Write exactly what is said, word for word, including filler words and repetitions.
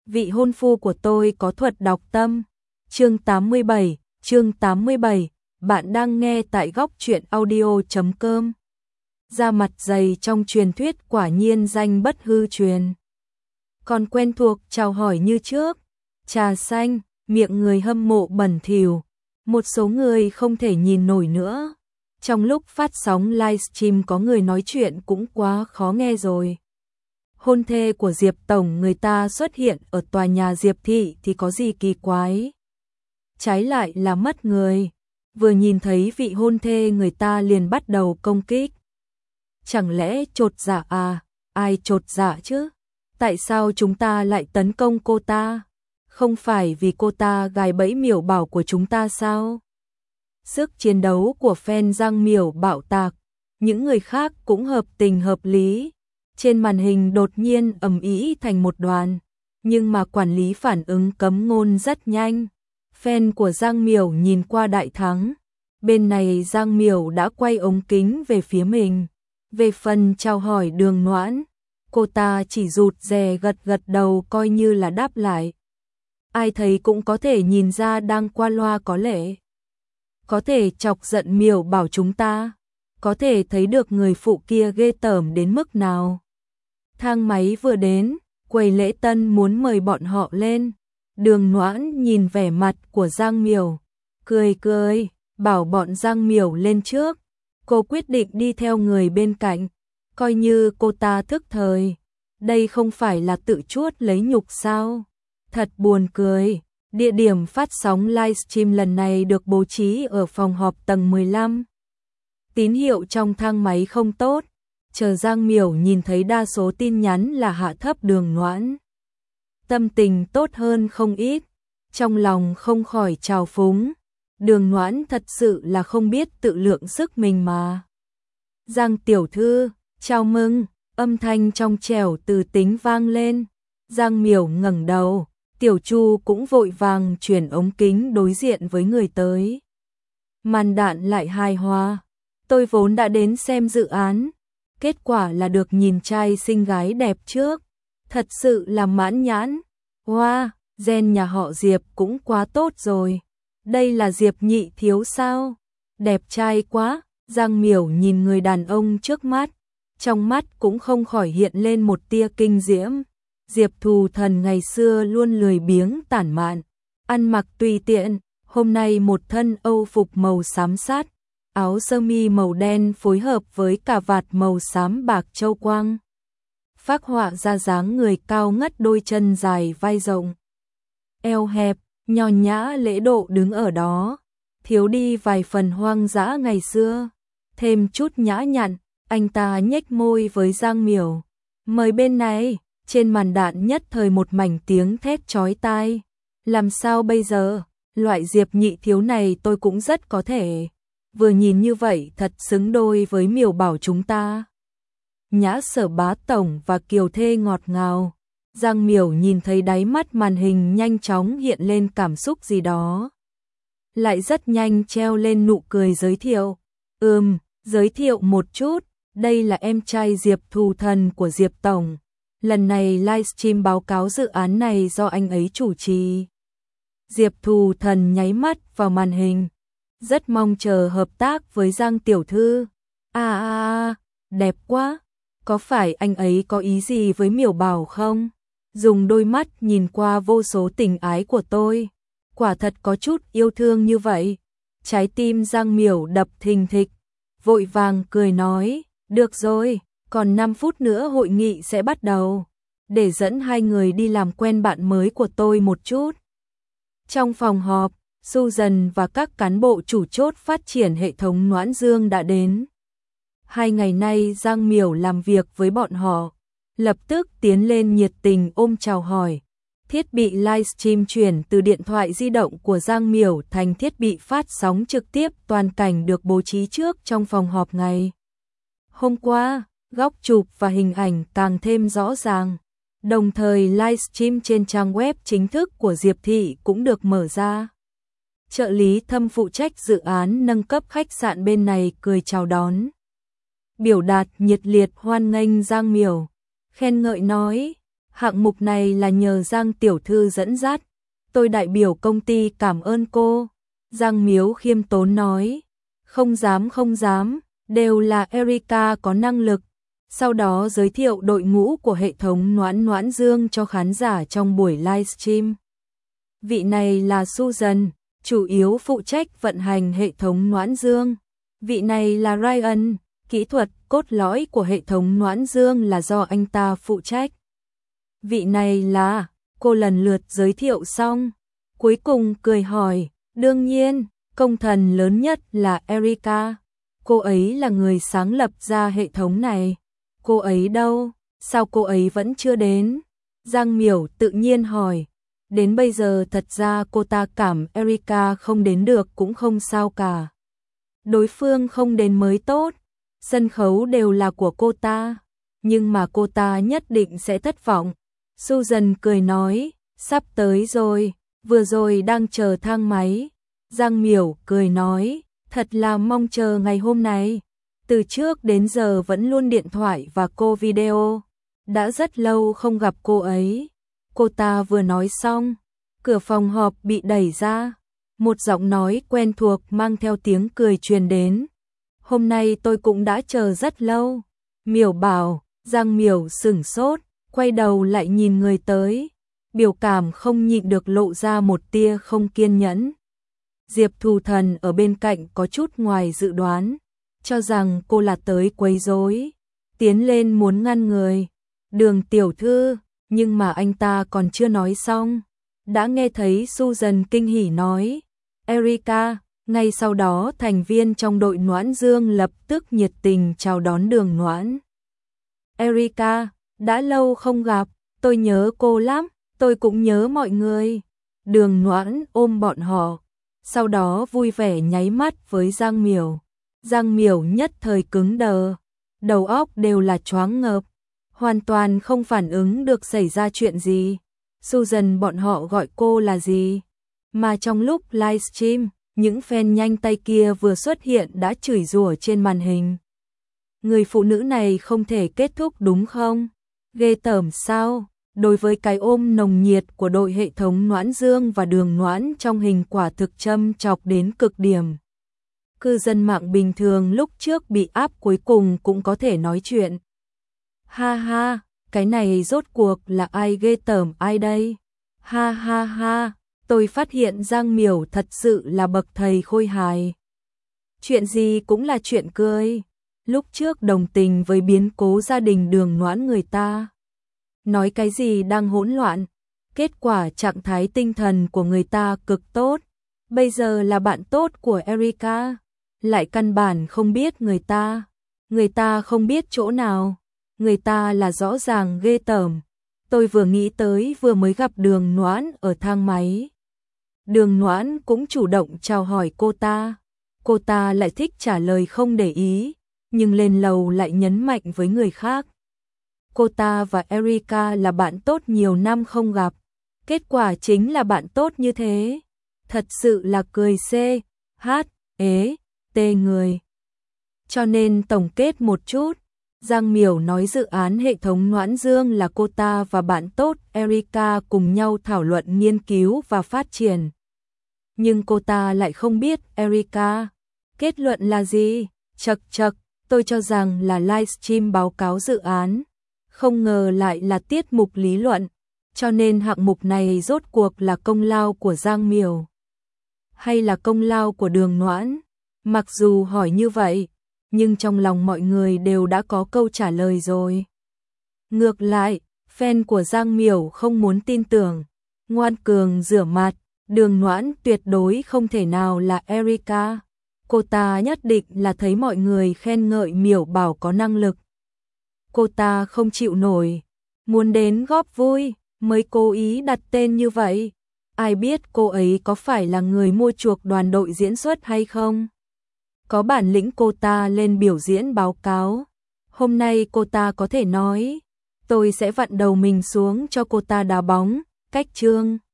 vị hôn phu của tôi có thuật đọc tâm. Chương tám mươi bảy, chương tám mươi bảy, bạn đang nghe tại góc truyện audio chấm com. Da mặt dày trong truyền thuyết quả nhiên danh bất hư truyền. Còn quen thuộc chào hỏi như trước, trà xanh, miệng người hâm mộ bẩn thỉu, một số người không thể nhìn nổi nữa. Trong lúc phát sóng livestream có người nói chuyện cũng quá khó nghe rồi. Hôn thê của Diệp Tổng người ta xuất hiện ở tòa nhà Diệp Thị thì có gì kỳ quái. Trái lại là mất người, vừa nhìn thấy vị hôn thê người ta liền bắt đầu công kích. Chẳng lẽ chột dạ à, ai chột dạ chứ? Tại sao chúng ta lại tấn công cô ta? Không phải vì cô ta gài bẫy Miểu Bảo của chúng ta sao? Sức chiến đấu của fan Giang Miểu bạo tạc, những người khác cũng hợp tình hợp lý. Trên màn hình đột nhiên ầm ĩ thành một đoàn, nhưng mà quản lý phản ứng cấm ngôn rất nhanh. Fan của Giang Miểu nhìn qua đại thắng, bên này Giang Miểu đã quay ống kính về phía mình. Về phần chào hỏi Đường Noãn, cô ta chỉ rụt rè gật gật đầu coi như là đáp lại. Ai thấy cũng có thể nhìn ra đang qua loa có lẽ. Có thể chọc giận Miểu Bảo chúng ta, có thể thấy được người phụ kia ghê tởm đến mức nào. Thang máy vừa đến, quầy lễ tân muốn mời bọn họ lên. Đường Noãn nhìn vẻ mặt của Giang Miểu, cười cười, bảo bọn Giang Miểu lên trước. Cô quyết định đi theo người bên cạnh, coi như cô ta thức thời. Đây không phải là tự chuốt lấy nhục sao? Thật buồn cười. Địa điểm phát sóng livestream lần này được bố trí ở phòng họp tầng mười lăm. Tín hiệu trong thang máy không tốt, chờ Giang Miểu nhìn thấy đa số tin nhắn là hạ thấp Đường Noãn. Tâm tình tốt hơn không ít, trong lòng không khỏi trào phúng. Đường Noãn thật sự là không biết tự lượng sức mình mà. Giang tiểu thư, chào mừng, âm thanh trong trẻo từ tính vang lên. Giang Miểu ngẩng đầu, Tiểu Chu cũng vội vàng chuyển ống kính đối diện với người tới. Màn đạn lại hài hòa, tôi vốn đã đến xem dự án, kết quả là được nhìn trai xinh gái đẹp trước, thật sự là mãn nhãn. Wow, gen nhà họ Diệp cũng quá tốt rồi. Đây là Diệp nhị thiếu sao? Đẹp trai quá. Giang Miểu nhìn người đàn ông trước mắt, trong mắt cũng không khỏi hiện lên một tia kinh diễm. Diệp Thù Thần ngày xưa luôn lười biếng tản mạn, ăn mặc tùy tiện, hôm nay một thân Âu phục màu xám sắt, áo sơ mi màu đen phối hợp với cà vạt màu xám bạc châu quang. Phác họa ra dáng người cao ngất, đôi chân dài vai rộng, eo hẹp, nho nhã lễ độ đứng ở đó, thiếu đi vài phần hoang dã ngày xưa, thêm chút nhã nhặn. Anh ta nhếch môi với Giang Miểu, mời bên này. Trên màn đạn nhất thời một mảnh tiếng thét chói tai. Làm sao bây giờ? Loại Diệp nhị thiếu này tôi cũng rất có thể. Vừa nhìn như vậy thật xứng đôi với Miểu Bảo chúng ta. Nhã Sở Bá tổng và Kiều Thê ngọt ngào. Giang Miểu nhìn thấy đáy mắt màn hình nhanh chóng hiện lên cảm xúc gì đó. Lại rất nhanh treo lên nụ cười giới thiệu. Ừm, giới thiệu một chút, đây là em trai Diệp Thù Thần của Diệp tổng. Lần này livestream báo cáo dự án này do anh ấy chủ trì. Diệp Thù Thần nháy mắt vào màn hình, rất mong chờ hợp tác với Giang tiểu thư. À à à, đẹp quá. Có phải anh ấy có ý gì với Miểu Bảo không? Dùng đôi mắt nhìn qua vô số tình ái của tôi, quả thật có chút yêu thương như vậy. Trái tim Giang Miểu đập thình thịch, vội vàng cười nói, được rồi, còn năm phút nữa hội nghị sẽ bắt đầu, để dẫn hai người đi làm quen bạn mới của tôi một chút. Trong phòng họp, Susan và các cán bộ chủ chốt phát triển hệ thống Noãn Dương đã đến. Hai ngày nay Giang Miểu làm việc với bọn họ, lập tức tiến lên nhiệt tình ôm chào hỏi. Thiết bị livestream chuyển từ điện thoại di động của Giang Miểu thành thiết bị phát sóng trực tiếp toàn cảnh được bố trí trước trong phòng họp ngày hôm qua. Góc chụp và hình ảnh càng thêm rõ ràng. Đồng thời livestream trên trang web chính thức của Diệp Thị cũng được mở ra. Trợ lý Thâm phụ trách dự án nâng cấp khách sạn bên này cười chào đón, biểu đạt nhiệt liệt hoan nghênh Giang Miểu, khen ngợi nói, Hạng mục này là nhờ Giang tiểu thư dẫn dắt, tôi đại biểu công ty cảm ơn cô. Giang Miếu khiêm tốn nói, không dám không dám, đều là Erica có năng lực. Sau đó giới thiệu đội ngũ của hệ thống Noãn Noãn Dương cho khán giả trong buổi livestream. Vị này là Susan, chủ yếu phụ trách vận hành hệ thống Noãn Dương. Vị này là Ryan, kỹ thuật cốt lõi của hệ thống Noãn Dương là do anh ta phụ trách. Vị này là, cô lần lượt giới thiệu xong, cuối cùng cười hỏi, đương nhiên, công thần lớn nhất là Erica. Cô ấy là người sáng lập ra hệ thống này. Cô ấy đâu? Sao cô ấy vẫn chưa đến? Giang Miểu tự nhiên hỏi. Đến bây giờ thật ra cô ta cảm Erica không đến được cũng không sao cả. Đối phương không đến mới tốt. Sân khấu đều là của cô ta. Nhưng mà cô ta nhất định sẽ thất vọng. Susan cười nói, sắp tới rồi, vừa rồi đang chờ thang máy. Giang Miểu cười nói, thật là mong chờ ngày hôm nay. Từ trước đến giờ vẫn luôn điện thoại và cô video. Đã rất lâu không gặp cô ấy. Cô ta vừa nói xong, cửa phòng họp bị đẩy ra. Một giọng nói quen thuộc mang theo tiếng cười truyền đến. Hôm nay tôi cũng đã chờ rất lâu. Miểu bảo, Giang Miểu sửng sốt, quay đầu lại nhìn người tới. Biểu cảm không nhịn được lộ ra một tia không kiên nhẫn. Diệp Thù Thần ở bên cạnh có chút ngoài dự đoán, cho rằng cô là tới quấy rối, tiến lên muốn ngăn người. Đường tiểu thư, nhưng mà anh ta còn chưa nói xong, đã nghe thấy Susan kinh hỉ nói, Erica. Ngay sau đó thành viên trong đội Noãn Dương lập tức nhiệt tình chào đón Đường Noãn. Erica, đã lâu không gặp, tôi nhớ cô lắm, tôi cũng nhớ mọi người. Đường Noãn ôm bọn họ, sau đó vui vẻ nháy mắt với Giang Miểu. Giang Miểu nhất thời cứng đờ, đầu óc đều là choáng ngợp, hoàn toàn không phản ứng được xảy ra chuyện gì. Susan bọn họ gọi cô là gì? Mà trong lúc livestream, những fan nhanh tay kia vừa xuất hiện đã chửi rủa trên màn hình. Người phụ nữ này không thể kết thúc đúng không? Ghê tởm sao? Đối với cái ôm nồng nhiệt của đội hệ thống Noãn Dương và Đường Noãn trong hình quả thực châm chọc đến cực điểm. Cư dân mạng bình thường lúc trước bị áp cuối cùng cũng có thể nói chuyện. Ha ha, cái này rốt cuộc là ai ghê tởm ai đây? Ha ha ha, tôi phát hiện Giang Miểu thật sự là bậc thầy khôi hài. Chuyện gì cũng là chuyện cười. Lúc trước đồng tình với biến cố gia đình Đường Noãn người ta. Nói cái gì đang hỗn loạn, kết quả trạng thái tinh thần của người ta cực tốt, bây giờ là bạn tốt của Erica, lại căn bản không biết người ta, người ta không biết chỗ nào, người ta là rõ ràng ghê tởm. Tôi vừa nghĩ tới vừa mới gặp Đường Noãn ở thang máy. Đường Noãn cũng chủ động chào hỏi cô ta, cô ta lại thích trả lời không để ý, nhưng lên lầu lại nhấn mạnh với người khác. Cô ta và Erica là bạn tốt nhiều năm không gặp, kết quả chính là bạn tốt như thế. Thật sự là cười xê, hát, ế, tê người. Cho nên tổng kết một chút, Giang Miểu nói dự án hệ thống Noãn Dương là cô ta và bạn tốt Erica cùng nhau thảo luận nghiên cứu và phát triển. Nhưng cô ta lại không biết Erica. Kết luận là gì? Chật chật, tôi cho rằng là livestream báo cáo dự án. Không ngờ lại là tiết mục lý luận, cho nên hạng mục này rốt cuộc là công lao của Giang Miểu hay là công lao của Đường Noãn? Mặc dù hỏi như vậy, nhưng trong lòng mọi người đều đã có câu trả lời rồi. Ngược lại, fan của Giang Miểu không muốn tin tưởng, ngoan cường rửa mặt, Đường Noãn tuyệt đối không thể nào là Erica. Cô ta nhất định là thấy mọi người khen ngợi Miểu bảo có năng lực. Cô ta không chịu nổi, muốn đến góp vui, mới cố ý đặt tên như vậy. Ai biết cô ấy có phải là người mua chuộc đoàn đội diễn xuất hay không? Có bản lĩnh cô ta lên biểu diễn báo cáo. Hôm nay cô ta có thể nói, tôi sẽ vặn đầu mình xuống cho cô ta đá bóng, cách chương.